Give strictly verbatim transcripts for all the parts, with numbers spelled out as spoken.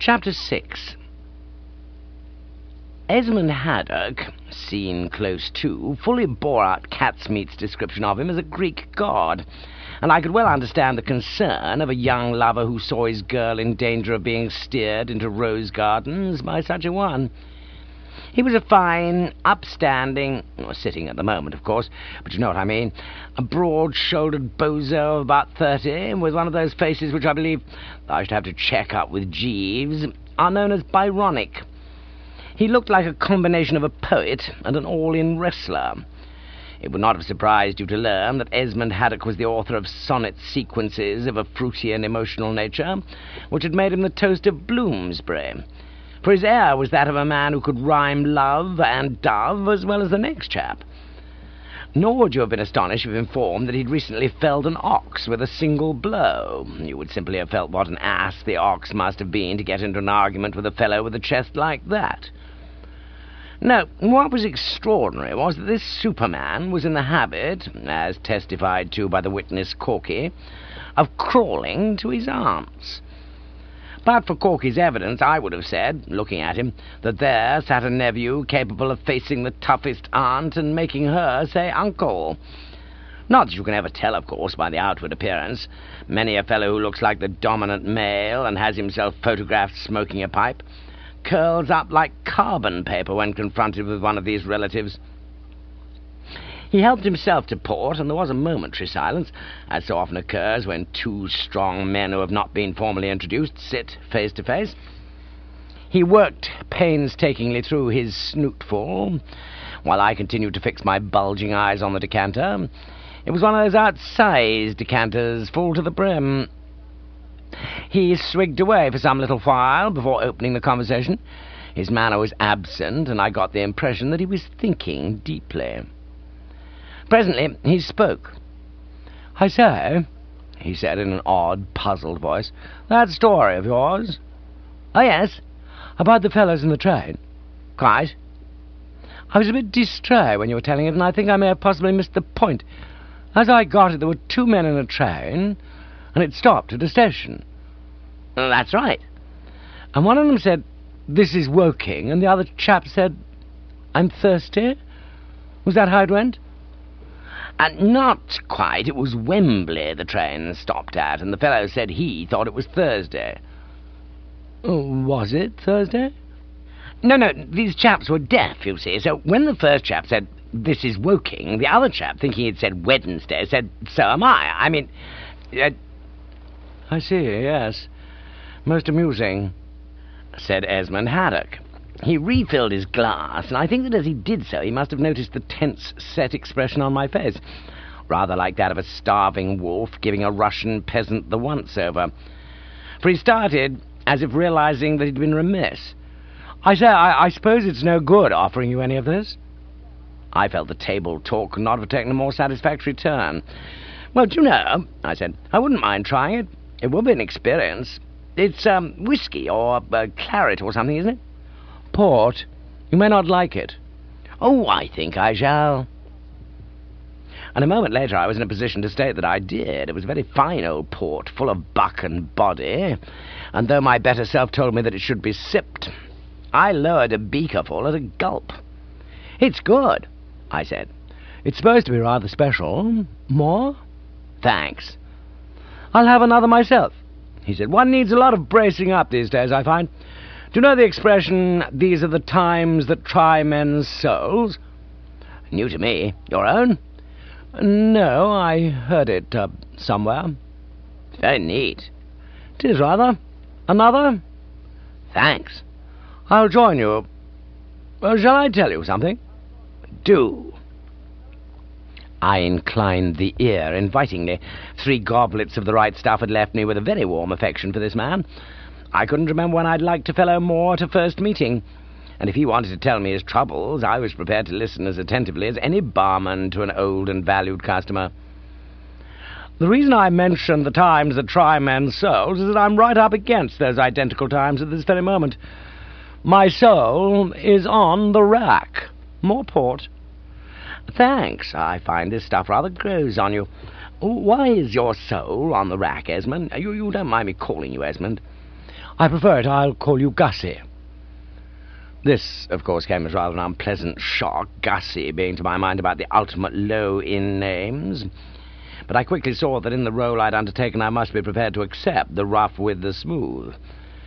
Chapter six. Esmond Haddock, seen close to, fully bore out Catsmeat's description of him as a Greek god, and I could well understand the concern of a young lover who saw his girl in danger of being steered into rose gardens by such a one. He was a fine, upstanding, well, sitting at the moment, of course, but you know what I mean, a broad-shouldered bozo of about thirty, with one of those faces which I believe, I should have to check up with Jeeves, are known as Byronic. He looked like a combination of a poet and an all-in wrestler. It would not have surprised you to learn that Esmond Haddock was the author of sonnet sequences of a fruity and emotional nature, which had made him the toast of Bloomsbury. For his air was that of a man who could rhyme love and dove as well as the next chap. Nor would you have been astonished if informed that he'd recently felled an ox with a single blow. You would simply have felt what an ass the ox must have been to get into an argument with a fellow with a chest like that. No, what was extraordinary was that this Superman was in the habit, as testified to by the witness Corky, of crawling to his aunts. But for Corky's evidence, I would have said, looking at him, that there sat a nephew capable of facing the toughest aunt and making her say uncle. Not that you can ever tell, of course, by the outward appearance. Many a fellow who looks like the dominant male and has himself photographed smoking a pipe curls up like carbon paper when confronted with one of these relatives. He helped himself to port, and there was a momentary silence, as so often occurs when two strong men who have not been formally introduced sit face to face. He worked painstakingly through his snootful, while I continued to fix my bulging eyes on the decanter. It was one of those outsized decanters, full to the brim. He swigged away for some little while before opening the conversation. His manner was absent, and I got the impression that he was thinking deeply. Presently he spoke. "I say," he said in an odd, puzzled voice, "that story of yours?" "Oh, yes." "About the fellows in the train?" "Quite." "I was a bit distrait when you were telling it, and I think I may have possibly missed the point. As I got it, there were two men in a train, and it stopped at a station." "That's right." "And one of them said, 'This is Woking,' and the other chap said, 'I'm thirsty.' Was that how it went?" Uh, not quite. It was Wembley the train stopped at, and the fellow said he thought it was Thursday." "Oh, was it Thursday?" "No, no, these chaps were deaf, you see, so when the first chap said, 'This is Woking,' the other chap, thinking he'd said Wednesday, said, 'So am I.' I mean..." Uh, "I see, yes. Most amusing," said Esmond Haddock. He refilled his glass, and I think that as he did so he must have noticed the tense, set expression on my face, rather like that of a starving wolf giving a Russian peasant the once-over. For he started, as if realizing that he'd been remiss. "I say, I, I suppose it's no good offering you any of this?" I felt the table talk could not have taken a more satisfactory turn. "Well, do you know," I said, "I wouldn't mind trying it. It will be an experience. It's um, whiskey or uh, claret or something, isn't it?" "Port. You may not like it." "Oh, I think I shall." And a moment later I was in a position to state that I did. It was a very fine old port, full of buck and body, and though my better self told me that it should be sipped, I lowered a beakerful at a gulp. "It's good," I said. "It's supposed to be rather special. More?" "Thanks." "I'll have another myself," he said. "One needs a lot of bracing up these days, I find. Do you know the expression, 'These are the times that try men's souls'?" "New to me. Your own?" "No, I heard it uh, somewhere." "Very neat." "'Tis rather. Another?" "Thanks." "I'll join you. Uh, shall I tell you something?" "Do." I inclined the ear invitingly. Three goblets of the right stuff had left me with a very warm affection for this man. I couldn't remember when I'd liked a fellow more at a first meeting, and if he wanted to tell me his troubles, I was prepared to listen as attentively as any barman to an old and valued customer. "The reason I mention the times that try men's souls is that I'm right up against those identical times at this very moment. My soul is on the rack. More port." "Thanks. I find this stuff rather grows on you. Why is your soul on the rack, Esmond? You, you don't mind me calling you Esmond?" I prefer it. I'll call you Gussie." This, of course, came as rather an unpleasant shock, Gussie being to my mind about the ultimate low in names. But I quickly saw that in the role I'd undertaken I must be prepared to accept the rough with the smooth.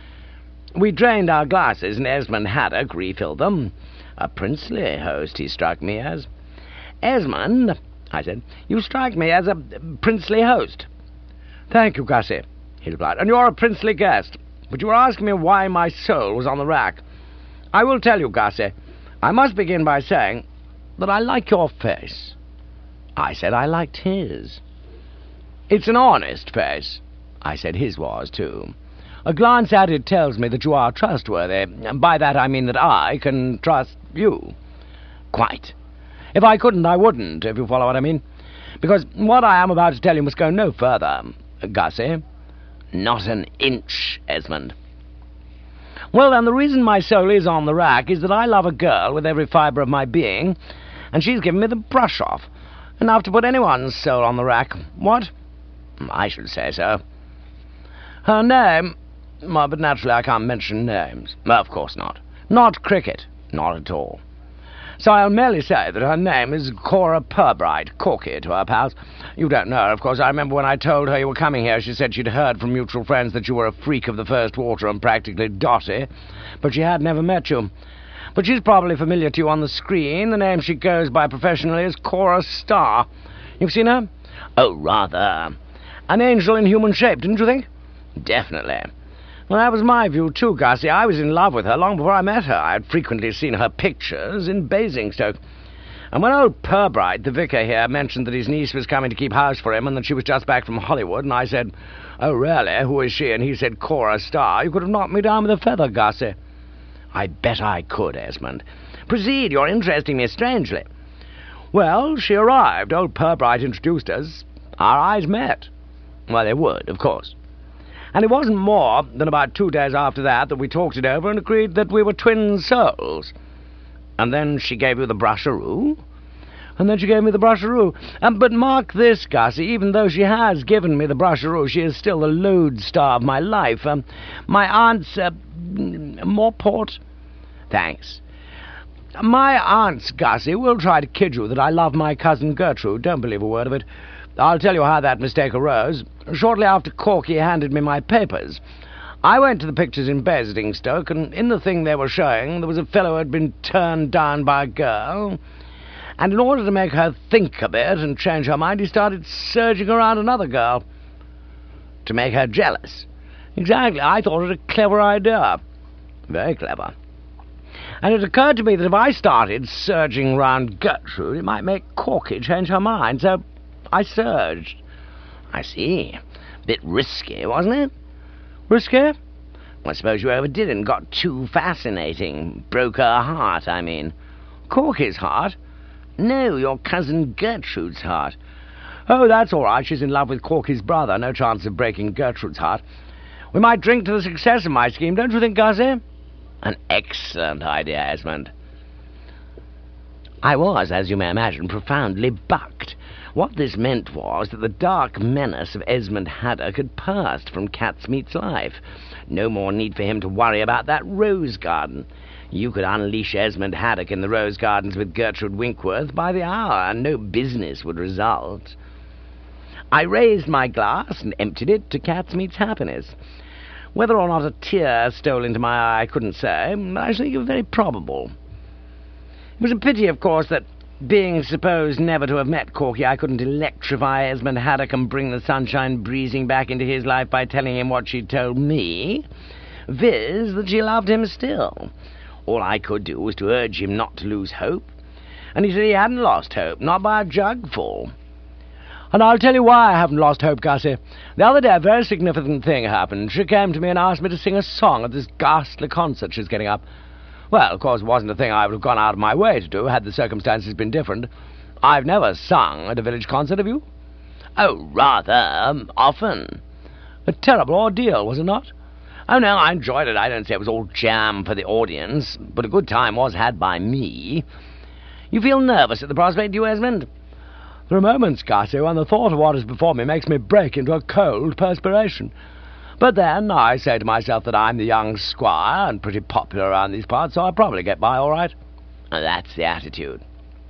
We drained our glasses, and Esmond Haddock refilled them. A princely host he struck me as. "Esmond," I said, "you strike me as a princely host." "Thank you, Gussie," he replied, "and you're a princely guest. But you were asking me why my soul was on the rack. I will tell you, Gussie. I must begin by saying that I like your face." I said I liked his. "It's an honest face." I said his was, too. "A glance at it tells me that you are trustworthy. By that I mean that I can trust you." "Quite. If I couldn't, I wouldn't, if you follow what I mean. Because what I am about to tell you must go no further, Gussie." "Not an inch, Esmond." "Well, then, the reason my soul is on the rack is that I love a girl with every fibre of my being, and she's given me the brush-off. Enough to put anyone's soul on the rack. What?" "I should say so." "Her name... Well, but naturally I can't mention names." "Of course not." "Not Cricket." "Not at all." "So I'll merely say that her name is Cora Pirbright, Corky to her pals. You don't know her, of course. I remember when I told her you were coming here, she said she'd heard from mutual friends that you were a freak of the first water and practically dotty, but she had never met you. But she's probably familiar to you on the screen. The name she goes by professionally is Cora Starr. You've seen her?" "Oh, rather." "An angel in human shape, didn't you think?" "Definitely." "Well, that was my view, too, Gussie. I was in love with her long before I met her. I had frequently seen her pictures in Basingstoke. And when old Pirbright, the vicar here, mentioned that his niece was coming to keep house for him and that she was just back from Hollywood, and I said, 'Oh, really? Who is she?' and he said, 'Cora Starr,' you could have knocked me down with a feather, Gussie." "I bet I could, Esmond." "Proceed. You're interesting me strangely." "Well, she arrived. Old Pirbright introduced us. Our eyes met." "Well, they would, of course." "And it wasn't more than about two days after that that we talked it over and agreed that we were twin souls." "And then she gave you the brusheroo?" "And then she gave me the brusheroo. Um, but mark this, Gussie, even though she has given me the brusheroo, she is still the lodestar of my life. Um, my aunt's... Uh, more port?" "Thanks." "My aunts, Gussie, will try to kid you that I love my cousin Gertrude. Don't believe a word of it. I'll tell you how that mistake arose. Shortly after Corky handed me my papers, I went to the pictures in Basingstoke, and in the thing they were showing there was a fellow who had been turned down by a girl, and in order to make her think a bit and change her mind, he started surging around another girl. To make her jealous. Exactly. I thought it a clever idea. Very clever. And it occurred to me that if I started surging round Gertrude, it might make Corky change her mind, so I surged." "I see. Bit risky, wasn't it?" "Risky?" "Well, I suppose you overdid it and got too fascinating. Broke her heart, I mean." "Corky's heart?" "No, your cousin Gertrude's heart." "Oh, that's all right. She's in love with Corky's brother. No chance of breaking Gertrude's heart. We might drink to the success of my scheme, don't you think, Gussie?" "An excellent idea, Esmond." I was, as you may imagine, profoundly bucked. What this meant was that the dark menace of Esmond Haddock had passed from Catsmeat's life. No more need for him to worry about that rose garden. You could unleash Esmond Haddock in the rose gardens with Gertrude Winkworth by the hour, and no business would result. I raised my glass and emptied it to Catsmeat's happiness. Whether or not a tear stole into my eye I couldn't say, but I think it was very probable. It was a pity, of course, that, being supposed never to have met Corky, I couldn't electrify Esmond Haddock and bring the sunshine breezing back into his life by telling him what she'd told me, viz. that she loved him still. All I could do was to urge him not to lose hope, and he said he hadn't lost hope, not by a jugful. And I'll tell you why I haven't lost hope, Gussie. The other day a very significant thing happened. She came to me and asked me to sing a song at this ghastly concert she's getting up. Well, of course, it wasn't a thing I would have gone out of my way to do, had the circumstances been different. I've never sung at a village concert, have you? Oh, rather, um, often. A terrible ordeal, was it not? Oh, no, I enjoyed it. I don't say it was all jam for the audience, but a good time was had by me. You feel nervous at the prospect, do you, Esmond? There are moments, Gussie, when the thought of what is before me makes me break into a cold perspiration. But then I say to myself that I'm the young squire and pretty popular around these parts, so I'll probably get by all right. And that's the attitude.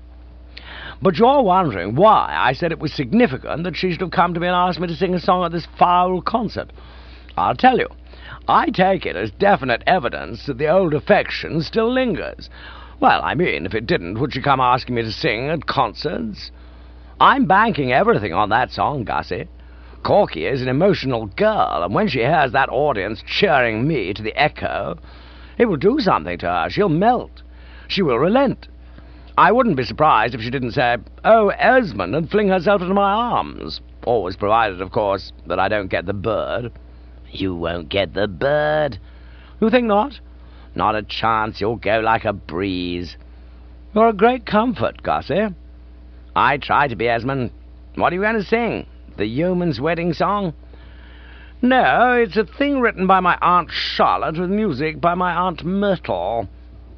But you're wondering why I said it was significant that she should have come to me and asked me to sing a song at this foul concert. I'll tell you. I take it as definite evidence that the old affection still lingers. Well, I mean, if it didn't, would she come asking me to sing at concerts? I'm banking everything on that song, Gussie. Corky is an emotional girl, and when she hears that audience cheering me to the echo, it will do something to her. She'll melt. She will relent. I wouldn't be surprised if she didn't say, "Oh, Esmond," and fling herself into my arms. Always provided, of course, that I don't get the bird. You won't get the bird. You think not? Not a chance. You'll go like a breeze. You're a great comfort, Gussie. I try to be, Esmond. What are you going to sing? The Yeoman's Wedding Song? No, it's a thing written by my Aunt Charlotte with music by my Aunt Myrtle.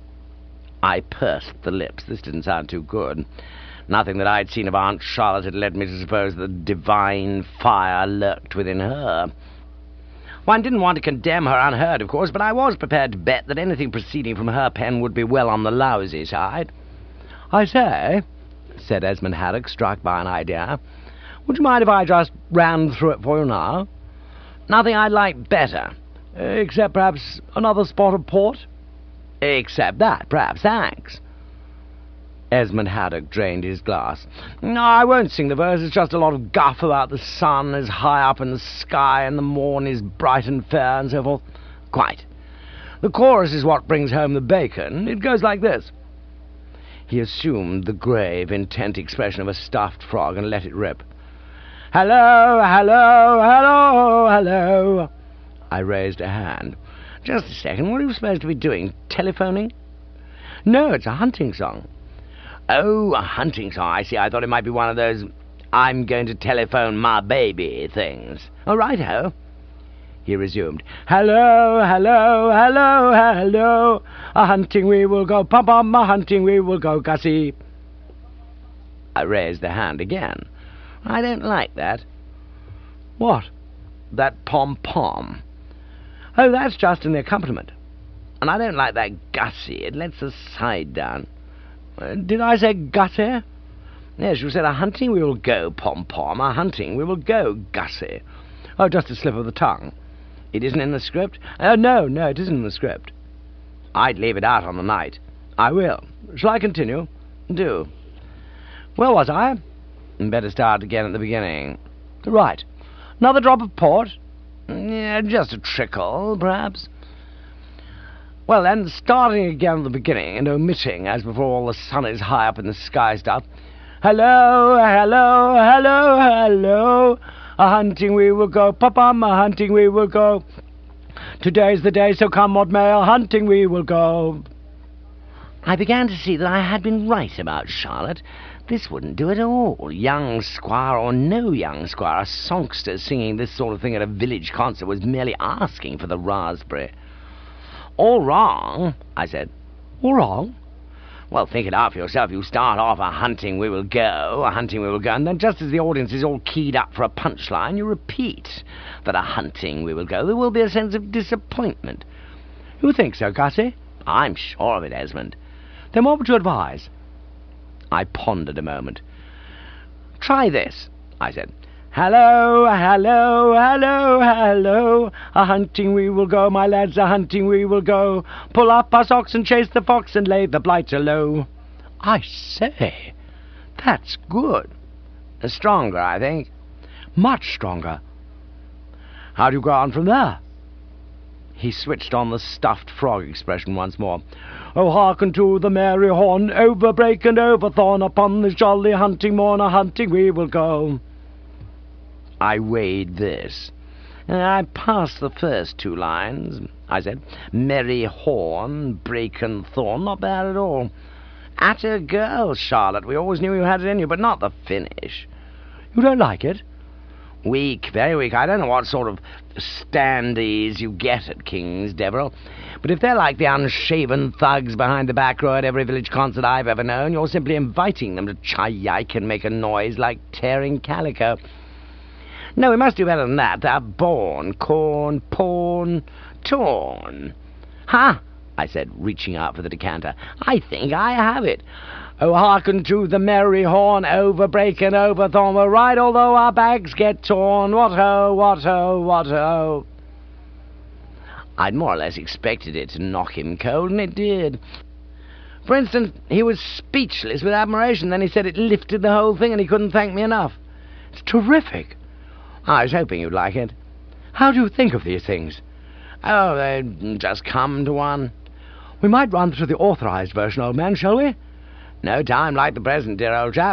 I pursed the lips. This didn't sound too good. Nothing that I'd seen of Aunt Charlotte had led me to suppose that divine fire lurked within her. One didn't want to condemn her unheard, of course, but I was prepared to bet that anything proceeding from her pen would be well on the lousy side. "I say," said Esmond Haddock, struck by an idea, "would you mind if I just ran through it for you now? Nothing I'd like better, except perhaps another spot of port." "Except that, perhaps, thanks." Esmond Haddock drained his glass. "No, I won't sing the verse. It's just a lot of guff about the sun is high up in the sky and the morn is bright and fair and so forth." "Quite. The chorus is what brings home the bacon. It goes like this." He assumed the grave, intent expression of a stuffed frog and let it rip. "Hello, hello, hello, hello." I raised a hand. "Just a second. What are you supposed to be doing? Telephoning?" "No, it's a hunting song." "Oh, a hunting song. I see. I thought it might be one of those 'I'm going to telephone my baby' things." "Oh, right-ho." He resumed. "Hello, hello, hello, hello. A hunting we will go, pom-pom, a hunting we will go, Gussie." I raised the hand again. "I don't like that." "What?" "That pom-pom." "Oh, that's just in the accompaniment. And I don't like that Gussie. It lets the side down." Uh, did I say Gussie? Yes, you said a hunting we will go, pom-pom. A hunting we will go, Gussie. Oh, just a slip of the tongue. It isn't in the script? Oh, no, no, it isn't in the script. I'd leave it out on the night. I will. Shall I continue? Do. Where was I? Better start again at the beginning. Right. Another drop of port? Yeah, just a trickle, perhaps. Well, then, starting again at the beginning and omitting, as before all the sun is high up in the sky stuff. Hello, hello, hello, hello. A hunting we will go, pom-pom, a hunting we will go. Today's the day, so come what may, a hunting we will go. I began to see that I had been right about Charlotte. This wouldn't do at all. Young squire or no young squire, a songster singing this sort of thing at a village concert was merely asking for the raspberry. "All wrong," I said. "All wrong?" "Well, think it out for yourself. You start off a hunting we will go, a hunting we will go, and then just as the audience is all keyed up for a punchline, you repeat that a hunting we will go. There will be a sense of disappointment." "You think so, Gussie?" "I'm sure of it, Esmond." "Then what would you advise?" I pondered a moment. "Try this," I said. Hello, hello, hello, hello. A hunting we will go, my lads, a hunting we will go. Pull up our socks and chase the fox and lay the blighter low. I say, that's good. Stronger, I think. Much stronger. How do you go on from there? He switched on the stuffed frog expression once more. Oh, hearken to the merry horn, over brake and over thorn, upon this jolly hunting morn, a hunting we will go. I weighed this. I passed the first two lines. I said, merry horn, brake and thorn, not bad at all. At a girl, Charlotte, we always knew you had it in you, but not the finish. You don't like it? Weak, very weak. I don't know what sort of standees you get at King's Deverill, but if they're like the unshaven thugs behind the back row at every village concert I've ever known, you're simply inviting them to chi-yike and make a noise like tearing calico. No, we must do better than that. Uh, born, corn, pawn, torn. Ha! I said, reaching out for the decanter. I think I have it. Oh, hearken to the merry horn, over brake and over thorn we'll ride, although our bags get torn. What ho, what ho, what ho. I'd more or less expected it to knock him cold, and it did. For instance, he was speechless with admiration. Then he said it lifted the whole thing, and he couldn't thank me enough. It's terrific. I was hoping you'd like it. How do you think of these things? Oh, they just come to one. We might run through the authorized version, old man, shall we? No time like the present, dear old chap.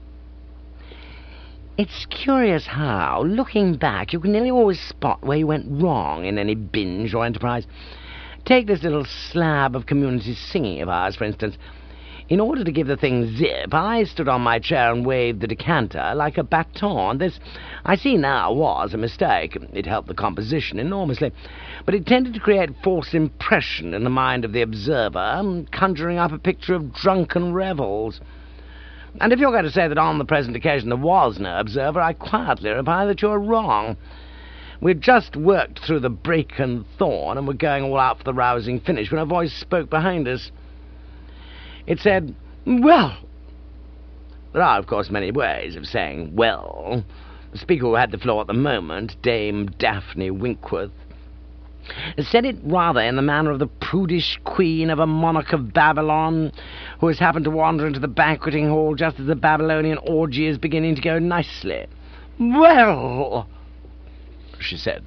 It's curious how, looking back, you can nearly always spot where you went wrong in any binge or enterprise. Take this little slab of community singing of ours, for instance. In order to give the thing zip, I stood on my chair and waved the decanter like a baton. This, I see now, was a mistake. It helped the composition enormously, but it tended to create false impression in the mind of the observer, conjuring up a picture of drunken revels. And if you're going to say that on the present occasion there was no observer, I quietly reply that you're wrong. We'd just worked through the brake and thorn, and were going all out for the rousing finish, when a voice spoke behind us. It said, "Well." There are, of course, many ways of saying "well." The speaker who had the floor at the moment, Dame Daphne Winkworth, said it rather in the manner of the prudish queen of a monarch of Babylon, who has happened to wander into the banqueting hall just as the Babylonian orgy is beginning to go nicely. "Well," she said.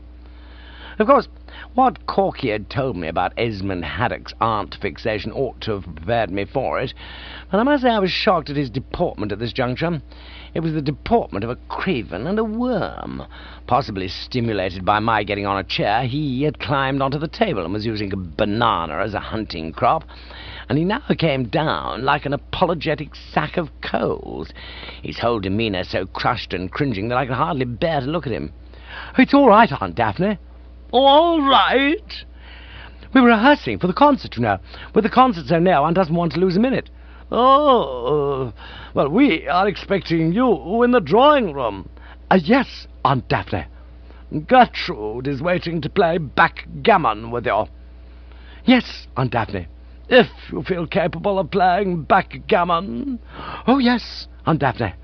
Of course, what Corky had told me about Esmond Haddock's aunt fixation ought to have prepared me for it, but I must say I was shocked at his deportment at this juncture. It was the deportment of a craven and a worm. Possibly stimulated by my getting on a chair, he had climbed onto the table and was using a banana as a hunting crop, and he now came down like an apologetic sack of coals, his whole demeanour so crushed and cringing that I could hardly bear to look at him. "It's all right, Aunt Daphne." "All right?" "We were rehearsing for the concert, you know. With the concert so near, one doesn't want to lose a minute." "Oh, well, we are expecting you in the drawing-room." Uh, yes, Aunt Daphne. "Gertrude is waiting to play backgammon with you." "Yes, Aunt Daphne." "If you feel capable of playing backgammon." "Oh, yes, Aunt Daphne."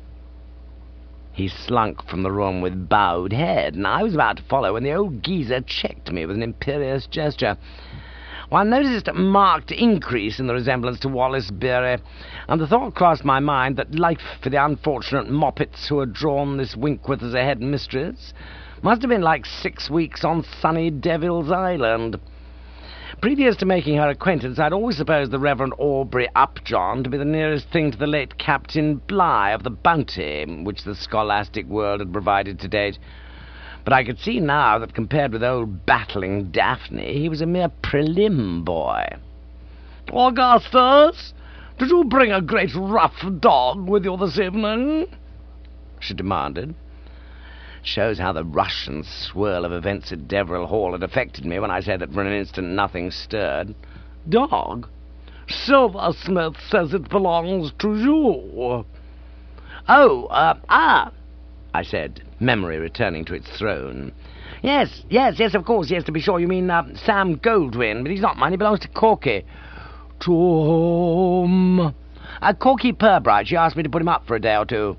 He slunk from the room with bowed head, and I was about to follow when the old geezer checked me with an imperious gesture. One noticed a marked increase in the resemblance to Wallace Beery, and the thought crossed my mind that life for the unfortunate moppets who had drawn this Winkworth as a head mistress must have been like six weeks on sunny Devil's Island. Previous to making her acquaintance, I'd always supposed the Reverend Aubrey Upjohn to be the nearest thing to the late Captain Bligh of the Bounty, which the scholastic world had provided to date. But I could see now that compared with old battling Daphne, he was a mere prelim boy. "Augustus, did you bring a great rough dog with you this evening?" she demanded. Shows how the rush and swirl of events at Deverell Hall had affected me when I said that for an instant nothing stirred. "Dog? Silversmith says it belongs to you." "Oh, uh, ah," I said, memory returning to its throne. Yes, yes, yes, of course, yes, to be sure. You mean uh, Sam Goldwyn, but he's not mine, he belongs to Corky." "To whom?" Uh, Corky Pirbright. She asked me to put him up for a day or two."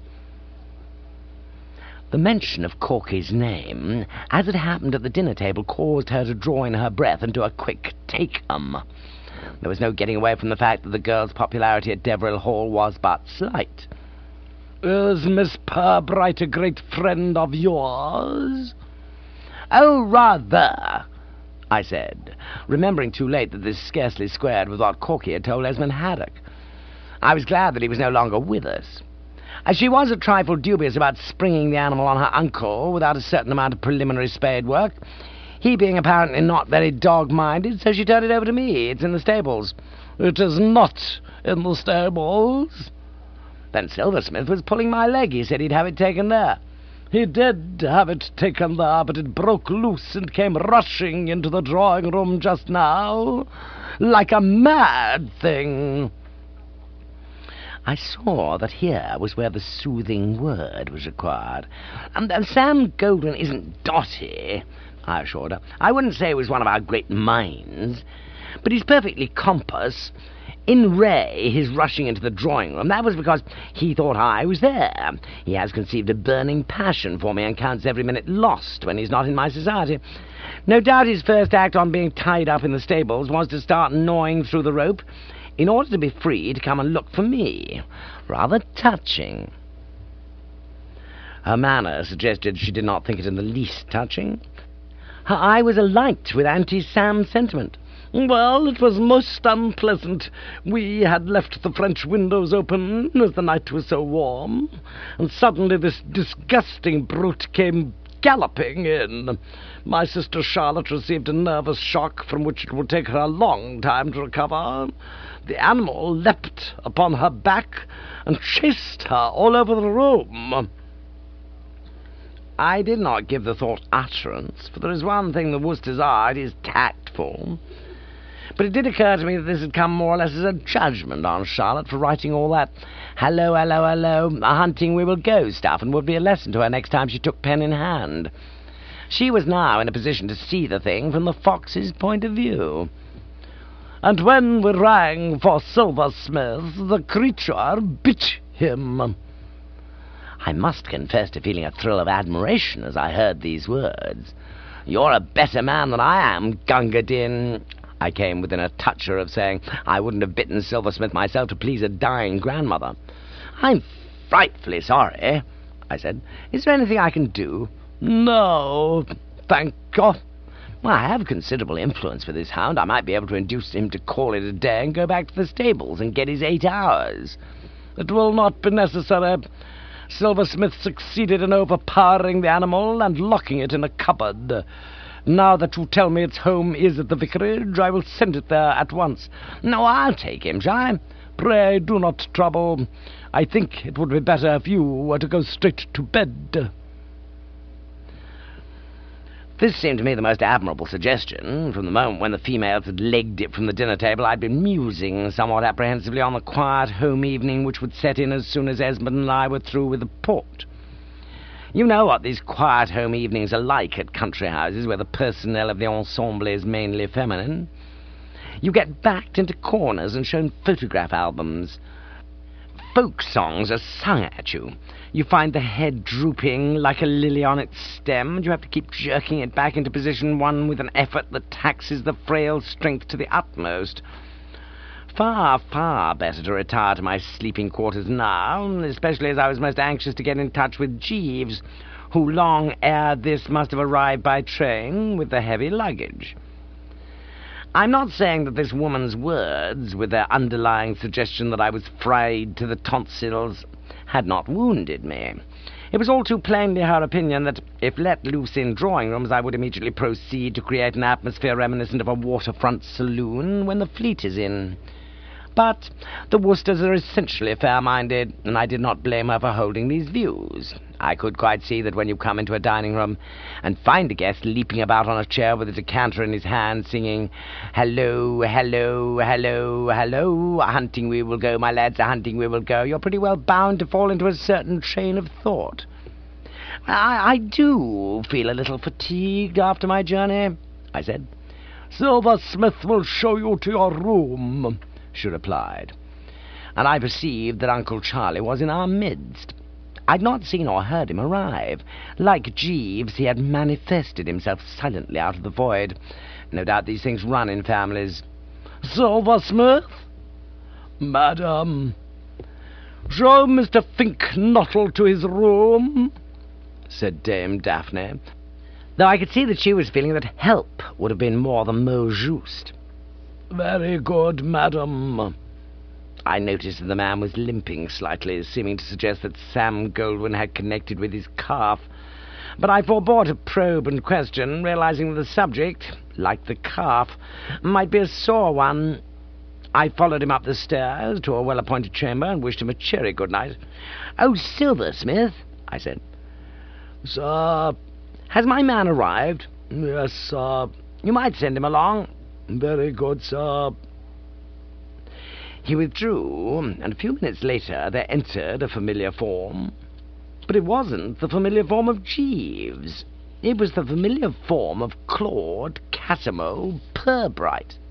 The mention of Corky's name, as it happened at the dinner table, caused her to draw in her breath and do a quick take-um. There was no getting away from the fact that the girl's popularity at Deverell Hall was but slight. "Is Miss Pirbright a great friend of yours?" "Oh, rather," I said, remembering too late that this scarcely squared with what Corky had told Esmond Haddock. I was glad that he was no longer with us. As she was a trifle dubious about springing the animal on her uncle without a certain amount of preliminary spade work, he being apparently not very dog-minded, so she turned it over to me. "It's in the stables." "It is not in the stables." Then Silversmith was pulling my leg. He said he'd have it taken there. "He did have it taken there, but it broke loose and came rushing into the drawing-room just now, like a mad thing." I saw that here was where the soothing word was required. And, and Sam Goldwyn isn't dotty, I assured her. I wouldn't say he was one of our great minds, but he's perfectly compass. In Ray, his rushing into the drawing room, that was because he thought I was there. He has conceived a burning passion for me and counts every minute lost when he's not in my society. No doubt his first act on being tied up in the stables was to start gnawing through the rope in order to be free to come and look for me. Rather touching. Her manner suggested she did not think it in the least touching. Her eye was alight with anti-Sam sentiment. "Well, it was most unpleasant. We had left the French windows open, as the night was so warm, and suddenly this disgusting brute came galloping in. My sister Charlotte received a nervous shock from which it would take her a long time to recover. The animal leapt upon her back and chased her all over the room." I did not give the thought utterance, for there is one thing the Worcesters are, it is tactful. But it did occur to me that this had come more or less as a judgment on Charlotte for writing all that hello, hello, hello, a hunting we will go stuff, and would be a lesson to her next time she took pen in hand. She was now in a position to see the thing from the fox's point of view. "And when we rang for Silversmith, the creature bit him." I must confess to feeling a thrill of admiration as I heard these words. "You're a better man than I am, Gunga Din." I came within a toucher of saying I wouldn't have bitten Silversmith myself to please a dying grandmother. "I'm frightfully sorry," I said. "Is there anything I can do?" "No, thank God. Well, I have considerable influence with this hound. I might be able to induce him to call it a day and go back to the stables and get his eight hours. It will not be necessary. Silversmith succeeded in overpowering the animal and locking it in a cupboard. Now that you tell me its home is at the vicarage, I will send it there at once. No, I'll take him, shall I? Pray do not trouble. I think it would be better if you were to go straight to bed." This seemed to me the most admirable suggestion. From the moment when the females had legged it from the dinner table, I'd been musing somewhat apprehensively on the quiet home evening which would set in as soon as Esmond and I were through with the port. You know what these quiet home evenings are like at country houses where the personnel of the ensemble is mainly feminine. You get backed into corners and shown photograph albums. Folk songs are sung at you. You find the head drooping like a lily on its stem, and you have to keep jerking it back into position one with an effort that taxes the frail strength to the utmost. Far, far better to retire to my sleeping quarters now, especially as I was most anxious to get in touch with Jeeves, who long ere this must have arrived by train with the heavy luggage. I'm not saying that this woman's words, with their underlying suggestion that I was fried to the tonsils, had not wounded me. It was all too plainly her opinion that, if let loose in drawing-rooms, I would immediately proceed to create an atmosphere reminiscent of a waterfront saloon when the fleet is in. But the Worcesters are essentially fair-minded, and I did not blame her for holding these views. I could quite see that when you come into a dining-room and find a guest leaping about on a chair with a decanter in his hand, singing, "Hello, hello, hello, hello, a-hunting we will go, my lads, a-hunting we will go," you're pretty well bound to fall into a certain train of thought. I, I do feel a little fatigued after my journey, I said. "Silversmith will show you to your room," she replied, and I perceived that Uncle Charlie was in our midst. I'd not seen or heard him arrive. Like Jeeves, he had manifested himself silently out of the void. No doubt these things run in families. "Silversmith?" "Madam." "Show Mister Fink-Nottle to his room," said Dame Daphne, though I could see that she was feeling that help would have been more than mot juste. "Very good, madam." I noticed that the man was limping slightly, seeming to suggest that Sam Goldwyn had connected with his calf. But I forbore to probe and question, realizing that the subject, like the calf, might be a sore one. I followed him up the stairs to a well-appointed chamber and wished him a cheery good night. "Oh, Silversmith," I said. "Sir." "Has my man arrived?" "Yes, sir." "You might send him along." "Very good, sir." He withdrew, and a few minutes later there entered a familiar form. But it wasn't the familiar form of Jeeves. It was the familiar form of Claude Casimir Pirbright.